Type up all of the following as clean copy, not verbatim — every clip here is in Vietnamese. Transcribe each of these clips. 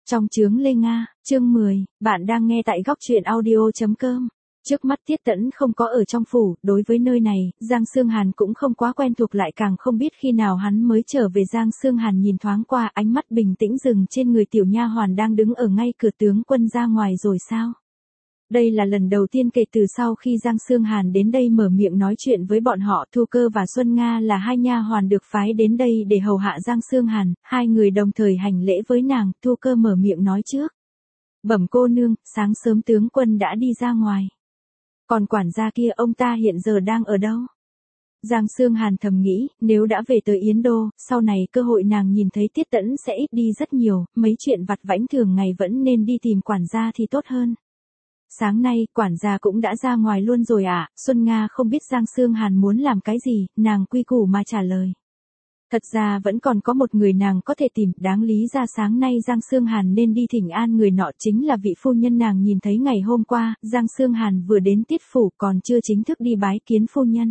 Trong chướng Lê Nga, chương 10, bạn đang nghe tại góc truyện audio.com. Trước mắt Tiết Tẫn không có ở trong phủ, đối với nơi này, Giang Sương Hàn cũng không quá quen thuộc, lại càng không biết khi nào hắn mới trở về. Giang Sương Hàn nhìn thoáng qua, ánh mắt bình tĩnh dừng trên người tiểu nha hoàn đang đứng ở ngay cửa. Tướng quân ra ngoài rồi sao? Đây là lần đầu tiên kể từ sau khi Giang Sương Hàn đến đây mở miệng nói chuyện với bọn họ. Thu Cơ và Xuân Nga là hai nha hoàn được phái đến đây để hầu hạ Giang Sương Hàn, hai người đồng thời hành lễ với nàng. Thu Cơ mở miệng nói trước. Bẩm cô nương, sáng sớm tướng quân đã đi ra ngoài. Còn quản gia kia, ông ta hiện giờ đang ở đâu? Giang Sương Hàn thầm nghĩ, nếu đã về tới Yến Đô, sau này cơ hội nàng nhìn thấy Tiết Tẫn sẽ ít đi rất nhiều, mấy chuyện vặt vãnh thường ngày vẫn nên đi tìm quản gia thì tốt hơn. Sáng nay, quản gia cũng đã ra ngoài luôn rồi à? Xuân Nga không biết Giang Sương Hàn muốn làm cái gì, nàng quy củ mà trả lời. Thật ra vẫn còn có một người nàng có thể tìm, đáng lý ra sáng nay Giang Sương Hàn nên đi thỉnh an người nọ, chính là vị phu nhân nàng nhìn thấy ngày hôm qua. Giang Sương Hàn vừa đến Tiết phủ còn chưa chính thức đi bái kiến phu nhân.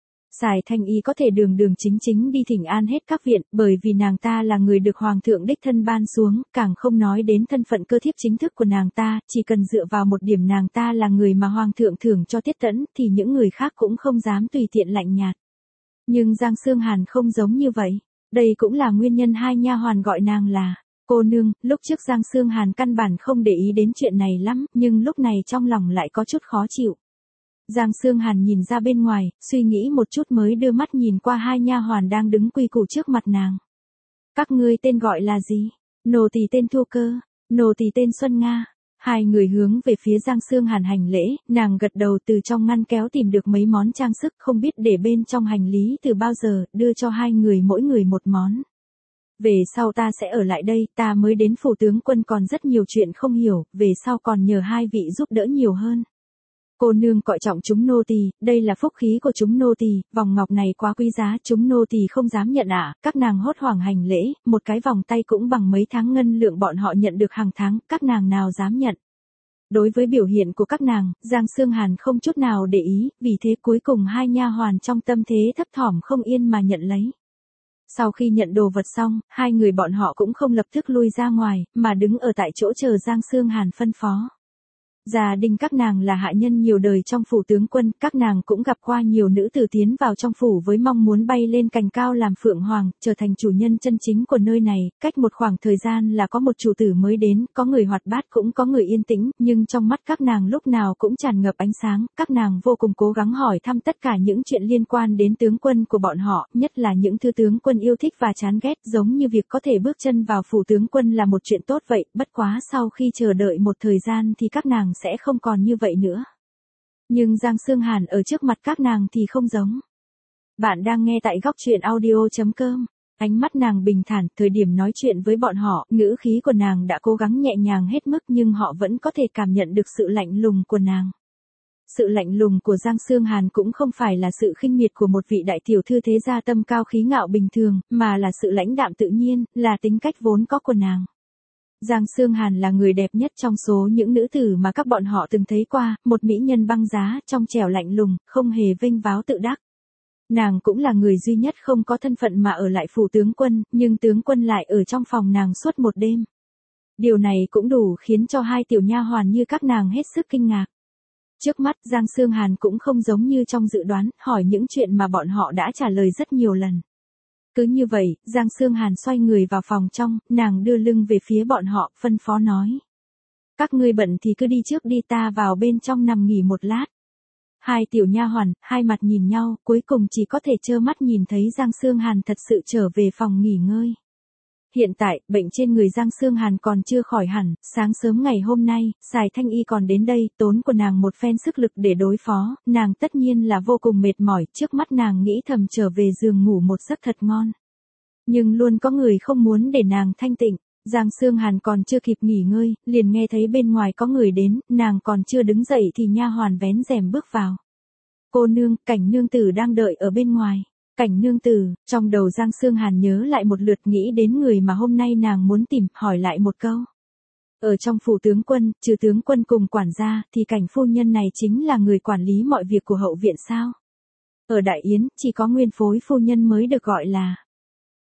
Sài Thanh Y có thể đường đường chính chính đi thỉnh an hết các viện, bởi vì nàng ta là người được hoàng thượng đích thân ban xuống, càng không nói đến thân phận cơ thiếp chính thức của nàng ta, chỉ cần dựa vào một điểm nàng ta là người mà hoàng thượng thưởng cho Tiết Tẫn, thì những người khác cũng không dám tùy tiện lạnh nhạt. Nhưng Giang Sương Hàn không giống như vậy, đây cũng là nguyên nhân hai nha hoàn gọi nàng là cô nương. Lúc trước Giang Sương Hàn căn bản không để ý đến chuyện này lắm, nhưng lúc này trong lòng lại có chút khó chịu. Giang Sương Hàn nhìn ra bên ngoài, suy nghĩ một chút mới đưa mắt nhìn qua hai nha hoàn đang đứng quy củ trước mặt nàng. Các ngươi tên gọi là gì? Nô tỳ tên Thu Cơ, nô tỳ tên Xuân Nga. Hai người hướng về phía Giang Sương Hàn hành lễ, nàng gật đầu, từ trong ngăn kéo tìm được mấy món trang sức không biết để bên trong hành lý từ bao giờ, đưa cho hai người mỗi người một món. Về sau ta sẽ ở lại đây, ta mới đến phủ tướng quân còn rất nhiều chuyện không hiểu, về sau còn nhờ hai vị giúp đỡ nhiều hơn. Cô nương coi trọng chúng nô tỳ, đây là phúc khí của chúng nô tỳ, vòng ngọc này quá quý giá, chúng nô tỳ không dám nhận ạ. Các nàng hốt hoảng hành lễ, một cái vòng tay cũng bằng mấy tháng ngân lượng bọn họ nhận được hàng tháng, các nàng nào dám nhận. Đối với biểu hiện của các nàng, Giang Sương Hàn không chút nào để ý, vì thế cuối cùng hai nha hoàn trong tâm thế thấp thỏm không yên mà nhận lấy. Sau khi nhận đồ vật xong, hai người bọn họ cũng không lập tức lui ra ngoài, mà đứng ở tại chỗ chờ Giang Sương Hàn phân phó. Gia đình các nàng là hạ nhân nhiều đời trong phủ tướng quân, các nàng cũng gặp qua nhiều nữ tử tiến vào trong phủ với mong muốn bay lên cành cao làm phượng hoàng, trở thành chủ nhân chân chính của nơi này. Cách một khoảng thời gian là có một chủ tử mới đến, có người hoạt bát cũng có người yên tĩnh, nhưng trong mắt các nàng lúc nào cũng tràn ngập ánh sáng. Các nàng vô cùng cố gắng hỏi thăm tất cả những chuyện liên quan đến tướng quân của bọn họ, nhất là những thứ tướng quân yêu thích và chán ghét, giống như việc có thể bước chân vào phủ tướng quân là một chuyện tốt vậy. Bất quá sau khi chờ đợi một thời gian thì các nàng sẽ không còn như vậy nữa. Nhưng Giang Sương Hàn ở trước mặt các nàng thì không giống. Bạn đang nghe tại góc truyện audio.com. Ánh mắt nàng bình thản, thời điểm nói chuyện với bọn họ, ngữ khí của nàng đã cố gắng nhẹ nhàng hết mức, nhưng họ vẫn có thể cảm nhận được sự lạnh lùng của nàng. Sự lạnh lùng của Giang Sương Hàn cũng không phải là sự khinh miệt của một vị đại tiểu thư thế gia tâm cao khí ngạo bình thường, mà là sự lãnh đạm tự nhiên, là tính cách vốn có của nàng. Giang Sương Hàn là người đẹp nhất trong số những nữ tử mà các bọn họ từng thấy qua, một mỹ nhân băng giá, trong trẻo lạnh lùng, không hề vênh váo tự đắc. Nàng cũng là người duy nhất không có thân phận mà ở lại phủ tướng quân, nhưng tướng quân lại ở trong phòng nàng suốt một đêm. Điều này cũng đủ khiến cho hai tiểu nha hoàn như các nàng hết sức kinh ngạc. Trước mắt Giang Sương Hàn cũng không giống như trong dự đoán, hỏi những chuyện mà bọn họ đã trả lời rất nhiều lần. Cứ như vậy, Giang Sương Hàn xoay người vào phòng trong, nàng đưa lưng về phía bọn họ, phân phó nói. Các ngươi bận thì cứ đi trước đi, ta vào bên trong nằm nghỉ một lát. Hai tiểu nha hoàn, hai mặt nhìn nhau, cuối cùng chỉ có thể trơ mắt nhìn thấy Giang Sương Hàn thật sự trở về phòng nghỉ ngơi. Hiện tại, bệnh trên người Giang Sương Hàn còn chưa khỏi hẳn, sáng sớm ngày hôm nay, Sài Thanh Y còn đến đây, tốn của nàng một phen sức lực để đối phó, nàng tất nhiên là vô cùng mệt mỏi, trước mắt nàng nghĩ thầm trở về giường ngủ một giấc thật ngon. Nhưng luôn có người không muốn để nàng thanh tịnh, Giang Sương Hàn còn chưa kịp nghỉ ngơi, liền nghe thấy bên ngoài có người đến, nàng còn chưa đứng dậy thì nha hoàn vén rèm bước vào. Cô nương, Cảnh nương tử đang đợi ở bên ngoài. Cảnh nương tử, trong đầu Giang Sương Hàn nhớ lại một lượt, nghĩ đến người mà hôm nay nàng muốn tìm, hỏi lại một câu. Ở trong phủ tướng quân, trừ tướng quân cùng quản gia, thì Cảnh phu nhân này chính là người quản lý mọi việc của hậu viện sao? Ở Đại Yến, chỉ có nguyên phối phu nhân mới được gọi là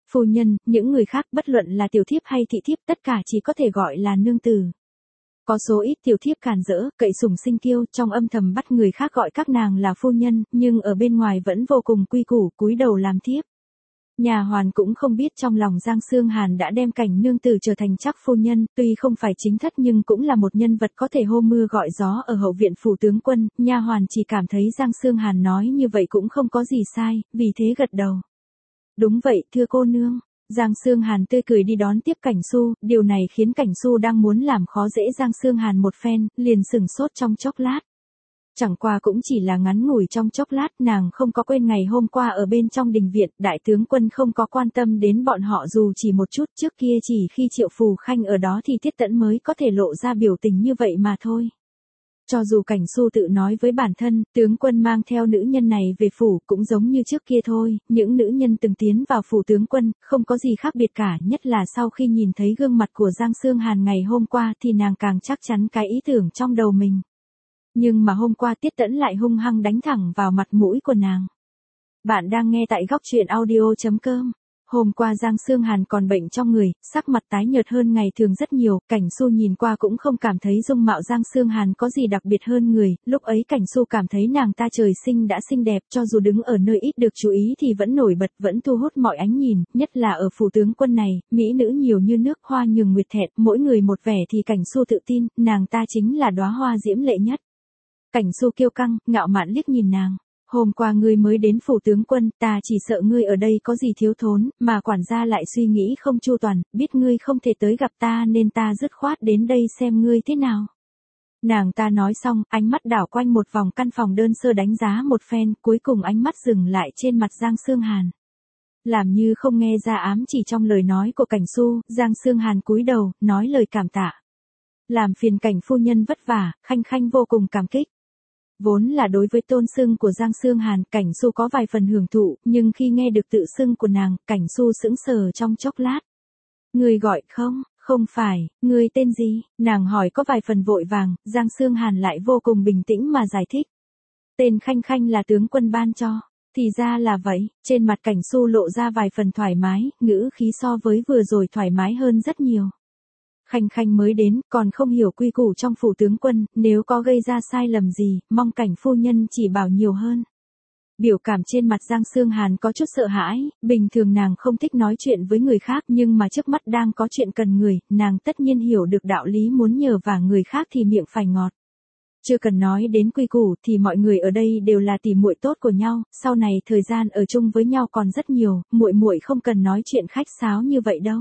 Phu nhân, những người khác bất luận là tiểu thiếp hay thị thiếp tất cả chỉ có thể gọi là nương tử. Có số ít tiểu thiếp càn rỡ, cậy sủng sinh kiêu, trong âm thầm bắt người khác gọi các nàng là phu nhân, nhưng ở bên ngoài vẫn vô cùng quy củ, cúi đầu làm thiếp. Nhà hoàn cũng không biết trong lòng Giang Xương Hàn đã đem cảnh nương tử trở thành chắc phu nhân, tuy không phải chính thất nhưng cũng là một nhân vật có thể hô mưa gọi gió ở hậu viện phủ tướng quân, nha hoàn chỉ cảm thấy Giang Xương Hàn nói như vậy cũng không có gì sai, vì thế gật đầu. Đúng vậy, thưa cô nương. Giang Xương Hàn tươi cười đi đón tiếp Cảnh Xu, điều này khiến Cảnh Xu đang muốn làm khó dễ Giang Xương Hàn một phen, liền sừng sốt trong chốc lát. Chẳng qua cũng chỉ là ngắn ngủi trong chốc lát, nàng không có quên ngày hôm qua ở bên trong đình viện, đại tướng quân không có quan tâm đến bọn họ dù chỉ một chút, trước kia chỉ khi Triệu Phù Khanh ở đó thì Tiết Tẫn mới có thể lộ ra biểu tình như vậy mà thôi. Cho dù Cảnh Xu tự nói với bản thân, tướng quân mang theo nữ nhân này về phủ cũng giống như trước kia thôi, những nữ nhân từng tiến vào phủ tướng quân, không có gì khác biệt cả, nhất là sau khi nhìn thấy gương mặt của Giang Xương Hàn ngày hôm qua thì nàng càng chắc chắn cái ý tưởng trong đầu mình. Nhưng mà hôm qua Tiết Tẫn lại hung hăng đánh thẳng vào mặt mũi của nàng. Bạn đang nghe tại góc truyện audio.com. Hôm qua Giang Xương Hàn còn bệnh trong người, sắc mặt tái nhợt hơn ngày thường rất nhiều, Cảnh Xu nhìn qua cũng không cảm thấy dung mạo Giang Xương Hàn có gì đặc biệt hơn người, lúc ấy Cảnh Xu cảm thấy nàng ta trời sinh đã xinh đẹp, cho dù đứng ở nơi ít được chú ý thì vẫn nổi bật, vẫn thu hút mọi ánh nhìn, nhất là ở phủ tướng quân này, mỹ nữ nhiều như nước hoa nhường nguyệt thẹn, mỗi người một vẻ thì Cảnh Xu tự tin, nàng ta chính là đóa hoa diễm lệ nhất. Cảnh Xu kiêu căng, ngạo mạn liếc nhìn nàng. Hôm qua ngươi mới đến phủ tướng quân, ta chỉ sợ ngươi ở đây có gì thiếu thốn, mà quản gia lại suy nghĩ không chu toàn, biết ngươi không thể tới gặp ta nên ta dứt khoát đến đây xem ngươi thế nào. Nàng ta nói xong, ánh mắt đảo quanh một vòng căn phòng đơn sơ đánh giá một phen, cuối cùng ánh mắt dừng lại trên mặt Giang Xương Hàn. Làm như không nghe ra ám chỉ trong lời nói của Cảnh Xu, Giang Xương Hàn cúi đầu, nói lời cảm tạ. Làm phiền Cảnh phu nhân vất vả, Khanh Khanh vô cùng cảm kích. Vốn là đối với tôn xưng của Giang Xương Hàn, Cảnh Xu có vài phần hưởng thụ, nhưng khi nghe được tự xưng của nàng, Cảnh Xu sững sờ trong chốc lát. Người gọi không? Không phải, người tên gì? Nàng hỏi có vài phần vội vàng, Giang Xương Hàn lại vô cùng bình tĩnh mà giải thích. Tên Khanh Khanh là tướng quân ban cho. Thì ra là vậy, trên mặt Cảnh Xu lộ ra vài phần thoải mái, ngữ khí so với vừa rồi thoải mái hơn rất nhiều. Khanh Khanh mới đến, còn không hiểu quy củ trong phủ tướng quân, nếu có gây ra sai lầm gì, mong Cảnh phu nhân chỉ bảo nhiều hơn. Biểu cảm trên mặt Giang Xương Hàn có chút sợ hãi, bình thường nàng không thích nói chuyện với người khác nhưng mà trước mắt đang có chuyện cần người, nàng tất nhiên hiểu được đạo lý muốn nhờ vả người khác thì miệng phải ngọt. Chưa cần nói đến quy củ thì mọi người ở đây đều là tỉ muội tốt của nhau, sau này thời gian ở chung với nhau còn rất nhiều, muội muội không cần nói chuyện khách sáo như vậy đâu.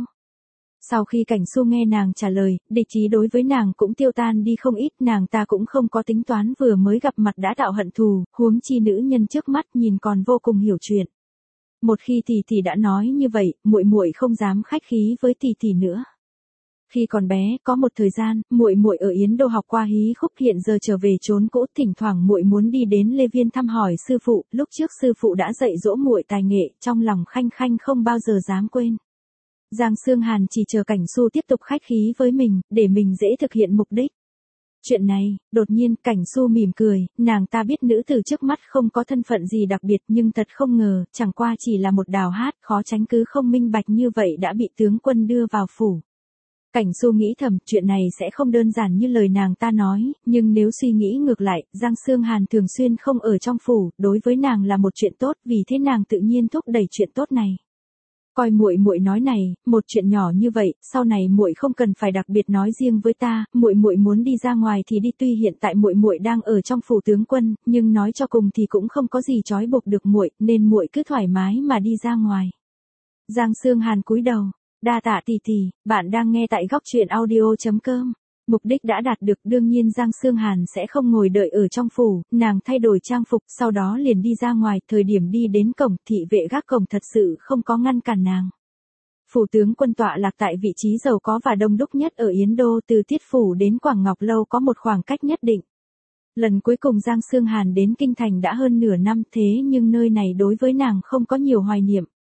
Sau khi Cảnh Xu nghe nàng trả lời, địch ý đối với nàng cũng tiêu tan đi không ít, nàng ta cũng không có tính toán vừa mới gặp mặt đã tạo hận thù, huống chi nữ nhân trước mắt nhìn còn vô cùng hiểu chuyện. Một khi tỷ tỷ đã nói như vậy, muội muội không dám khách khí với tỷ tỷ nữa. Khi còn bé, có một thời gian, muội muội ở Yến Đô học qua hí khúc, hiện giờ trở về chốn cũ, thỉnh thoảng muội muốn đi đến Lê Viên thăm hỏi sư phụ, lúc trước sư phụ đã dạy dỗ muội tài nghệ, trong lòng Khanh Khanh không bao giờ dám quên. Giang Xương Hàn chỉ chờ Cảnh Xu tiếp tục khách khí với mình, để mình dễ thực hiện mục đích. Chuyện này, đột nhiên Cảnh Xu mỉm cười, nàng ta biết nữ tử trước mắt không có thân phận gì đặc biệt nhưng thật không ngờ, chẳng qua chỉ là một đào hát, khó tránh cứ không minh bạch như vậy đã bị tướng quân đưa vào phủ. Cảnh Xu nghĩ thầm, chuyện này sẽ không đơn giản như lời nàng ta nói, nhưng nếu suy nghĩ ngược lại, Giang Xương Hàn thường xuyên không ở trong phủ, đối với nàng là một chuyện tốt, vì thế nàng tự nhiên thúc đẩy chuyện tốt này. Coi muội muội nói này, một chuyện nhỏ như vậy, sau này muội không cần phải đặc biệt nói riêng với ta, muội muội muốn đi ra ngoài thì đi, tuy hiện tại muội muội đang ở trong phủ tướng quân, nhưng nói cho cùng thì cũng không có gì trói buộc được muội, nên muội cứ thoải mái mà đi ra ngoài. Giang Xương Hàn cúi đầu, đa tạ tỷ tỷ, bạn đang nghe tại góc truyện audio.com. Mục đích đã đạt được, đương nhiên Giang Xương Hàn sẽ không ngồi đợi ở trong phủ, nàng thay đổi trang phục, sau đó liền đi ra ngoài, thời điểm đi đến cổng, thị vệ gác cổng thật sự không có ngăn cản nàng. Phủ tướng quân tọa lạc tại vị trí giàu có và đông đúc nhất ở Yến Đô, từ Tiết Phủ đến Quảng Ngọc Lâu có một khoảng cách nhất định. Lần cuối cùng Giang Xương Hàn đến Kinh Thành đã hơn nửa năm, thế nhưng nơi này đối với nàng không có nhiều hoài niệm.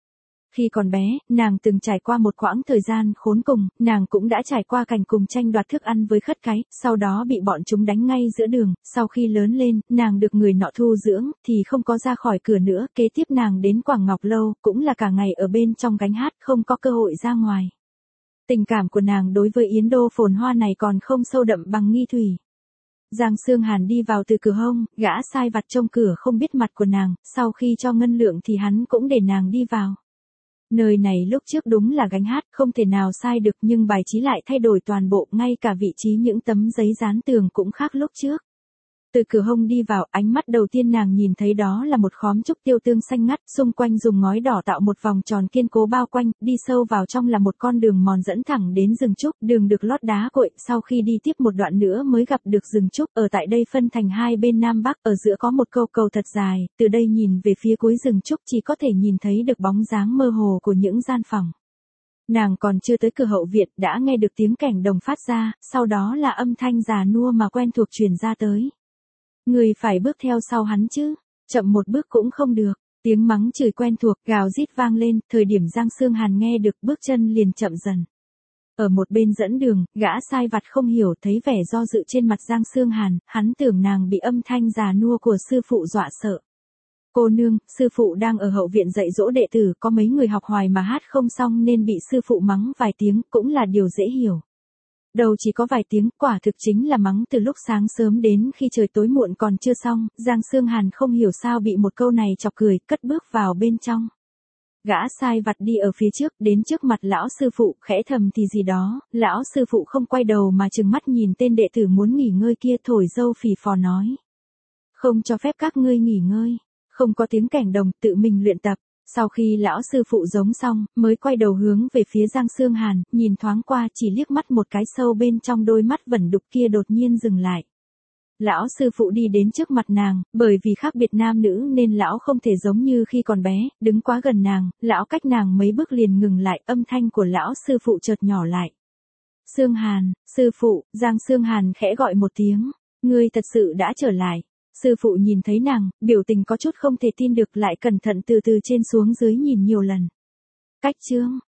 Khi còn bé, nàng từng trải qua một quãng thời gian khốn cùng, nàng cũng đã trải qua cảnh cùng tranh đoạt thức ăn với khất cái, sau đó bị bọn chúng đánh ngay giữa đường, sau khi lớn lên, nàng được người nọ thu dưỡng, thì không có ra khỏi cửa nữa, kế tiếp nàng đến Quảng Ngọc Lâu, cũng là cả ngày ở bên trong gánh hát, không có cơ hội ra ngoài. Tình cảm của nàng đối với Yến Đô phồn hoa này còn không sâu đậm bằng Nghi Thủy. Giang Sương Hàn đi vào từ cửa hông, gã sai vặt trông cửa không biết mặt của nàng, sau khi cho ngân lượng thì hắn cũng để nàng đi vào. Nơi này lúc trước đúng là gánh hát, không thể nào sai được, nhưng bài trí lại thay đổi toàn bộ, ngay cả vị trí những tấm giấy dán tường cũng khác lúc trước. Từ cửa hông đi vào, ánh mắt đầu tiên nàng nhìn thấy đó là một khóm trúc tiêu tương xanh ngắt, xung quanh dùng ngói đỏ tạo một vòng tròn kiên cố bao quanh, đi sâu vào trong là một con đường mòn dẫn thẳng đến rừng trúc, đường được lót đá cội, sau khi đi tiếp một đoạn nữa mới gặp được rừng trúc, ở tại đây phân thành hai bên nam bắc, ở giữa có một câu cầu thật dài, từ đây nhìn về phía cuối rừng trúc chỉ có thể nhìn thấy được bóng dáng mơ hồ của những gian phòng. Nàng còn chưa tới cửa hậu viện đã nghe được tiếng kẻng đồng phát ra, sau đó là âm thanh già nua mà quen thuộc truyền ra tới. Người phải bước theo sau hắn chứ, chậm một bước cũng không được, tiếng mắng chửi quen thuộc gào rít vang lên, thời điểm Giang Sương Hàn nghe được bước chân liền chậm dần. Ở một bên dẫn đường, gã sai vặt không hiểu thấy vẻ do dự trên mặt Giang Sương Hàn, hắn tưởng nàng bị âm thanh già nua của sư phụ dọa sợ. Cô nương, sư phụ đang ở hậu viện dạy dỗ đệ tử, có mấy người học hoài mà hát không xong nên bị sư phụ mắng vài tiếng, cũng là điều dễ hiểu. Đầu chỉ có vài tiếng, quả thực chính là mắng từ lúc sáng sớm đến khi trời tối muộn còn chưa xong, Giang Sương Hàn không hiểu sao bị một câu này chọc cười, cất bước vào bên trong. Gã sai vặt đi ở phía trước, đến trước mặt lão sư phụ, khẽ thầm thì gì đó, lão sư phụ không quay đầu mà trừng mắt nhìn tên đệ tử muốn nghỉ ngơi kia, thổi dâu phì phò nói. Không cho phép các ngươi nghỉ ngơi, không có tiếng kẻng đồng, tự mình luyện tập. Sau khi lão sư phụ giống xong, mới quay đầu hướng về phía Giang Sương Hàn, nhìn thoáng qua chỉ liếc mắt một cái, sâu bên trong đôi mắt vẩn đục kia đột nhiên dừng lại. Lão sư phụ đi đến trước mặt nàng, bởi vì khác biệt nam nữ nên lão không thể giống như khi còn bé, đứng quá gần nàng, lão cách nàng mấy bước liền ngừng lại, âm thanh của lão sư phụ chợt nhỏ lại. Sương Hàn, sư phụ, Giang Sương Hàn khẽ gọi một tiếng, ngươi thật sự đã trở lại. Sư phụ nhìn thấy nàng, biểu tình có chút không thể tin được, lại cẩn thận từ từ trên xuống dưới nhìn nhiều lần. Cách chương,